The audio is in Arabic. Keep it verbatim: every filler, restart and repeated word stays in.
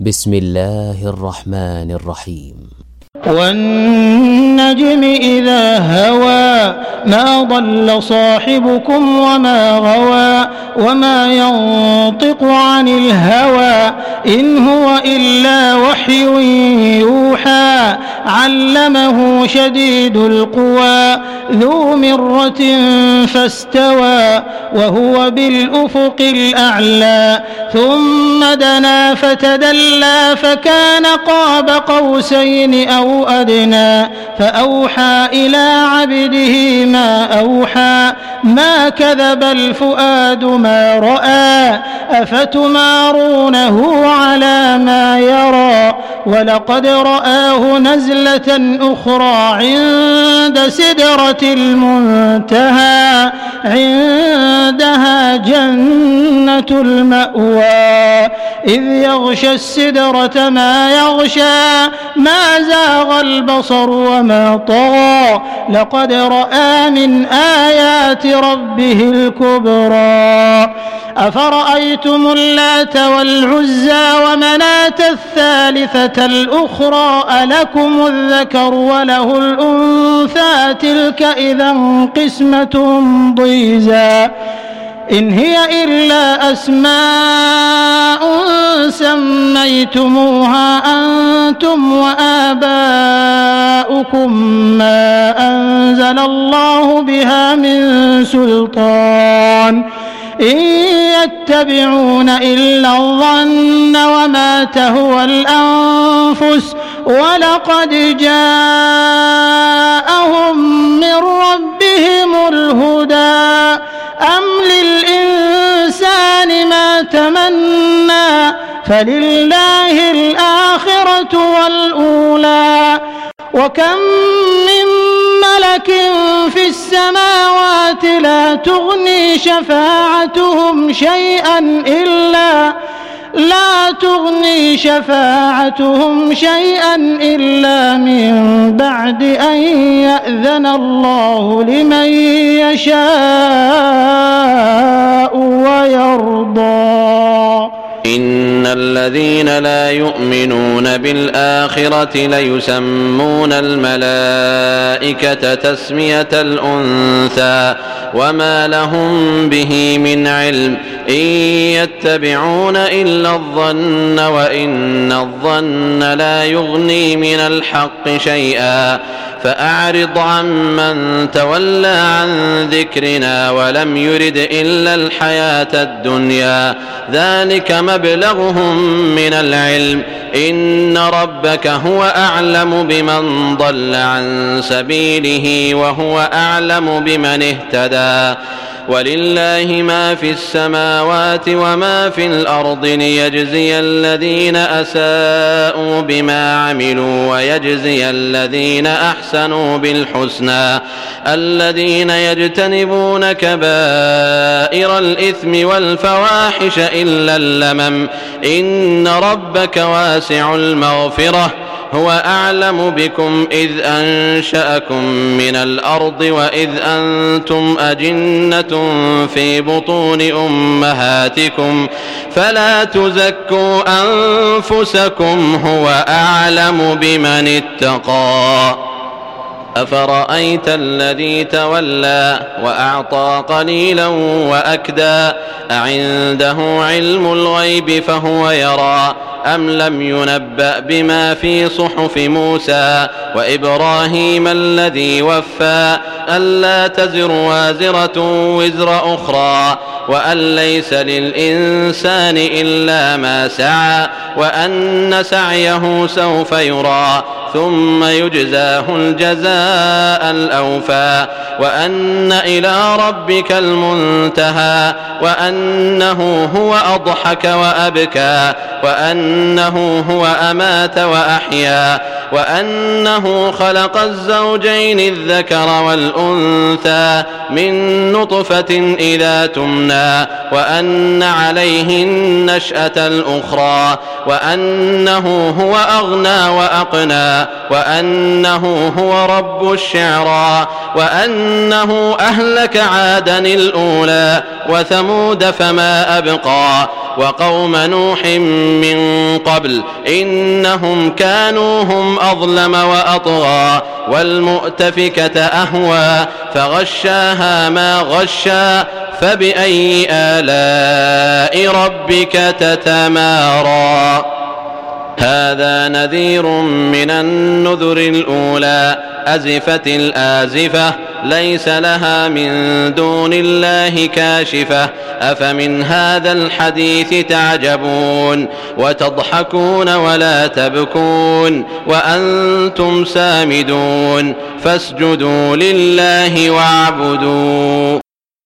بسم الله الرحمن الرحيم. والنجم إذا هوى ما ضل صاحبكم وما غوى وما ينطق عن الهوى إن هو إلا وحي يوحى علمه شديد القوى ذو مرة فاستوى وهو بالأفق الأعلى ثم دنا فتدلى فكان قاب قوسين أو أدنى فأوحى إلى عبده ما أوحى ما كذب الفؤاد ما رأى أفتمارونه على ما يرى ولقد رآه نزلة أخرى عند سدرة المنتهى عندها جنة المأوى إذ يغشى السدرة ما يغشى ما زاغ البصر وما طغى لقد رأى من آيات ربه الكبرى أفرأيتم اللات والعزى ومناة الثالثة الأخرى ألكم الذكر وله الأنثى تلك إذا قسمة ضيزى إن هي إلا أسماء سميتموها أنتم وآباؤكم ما أنزل الله بها من سلطان إن يتبعون إلا الظن وما تهوى الأنفس ولقد جاءهم من ربهم الهدى أم للإنسان ما تمنى فلله الآخرة والأولى وكم من ملك في السماوات لا تغني شفاعتهم شيئا إلا لا تغني شفاعتهم شيئا إلا من بعد أن يأذن الله لمن يشاء ويرضى إن الذين لا يؤمنون بالآخرة ليسمون الملائكة تسمية الأنثى وما لهم به من علم إن يتبعون إلا الظن وإن الظن لا يغني من الحق شيئا فأعرض عمن تولى عن ذكرنا ولم يرد إلا الحياة الدنيا ذلك مبلغهم من العلم إن ربك هو أعلم بمن ضل عن سبيله وهو أعلم بمن اهتدى ولله ما في السماوات وما في الأرض ليجزي الذين أساءوا بما عملوا ويجزي الذين أحسنوا بالحسنى الذين يجتنبون كبائر الإثم والفواحش إلا اللمم إن ربك واسع المغفرة هو أعلم بكم إذ أنشأكم من الأرض وإذ أنتم أجنة في بطون أمهاتكم فلا تزكوا أنفسكم هو أعلم بمن اتقى أفرأيت الذي تولى وأعطى قليلا وأكدى أعنده علم الغيب فهو يرى أم لم ينبأ بما في صحف موسى وإبراهيم الذي وفى ألا تزر وازرة وزر أخرى وأن ليس للإنسان إلا ما سعى وأن سعيه سوف يرى ثم يجزاه الجزاء الأوفى وأن إلى ربك المنتهى وأنه هو أضحك وأبكى وأنه هو أمات وأحيا وأنه خلق الزوجين الذكر والأنثى من نطفة إذا تمنى وأن عليه النشأة الأخرى وأنه هو أغنى وأقنى وأنه هو رب الشعرى وأنه أهلك عادا الأولى وثمود فما أبقى وقوم نوح من قبل إنهم كانوا هم أظلم وأطغى والمؤتفكة أهوى فغشاها ما غشى فبأي آلاء ربك تتمارى هذا نذير من النذر الأولى أزفت الآزفة ليس لها من دون الله كاشفة أفمن هذا الحديث تعجبون وتضحكون ولا تبكون وأنتم سامدون فاسجدوا لله واعبدوا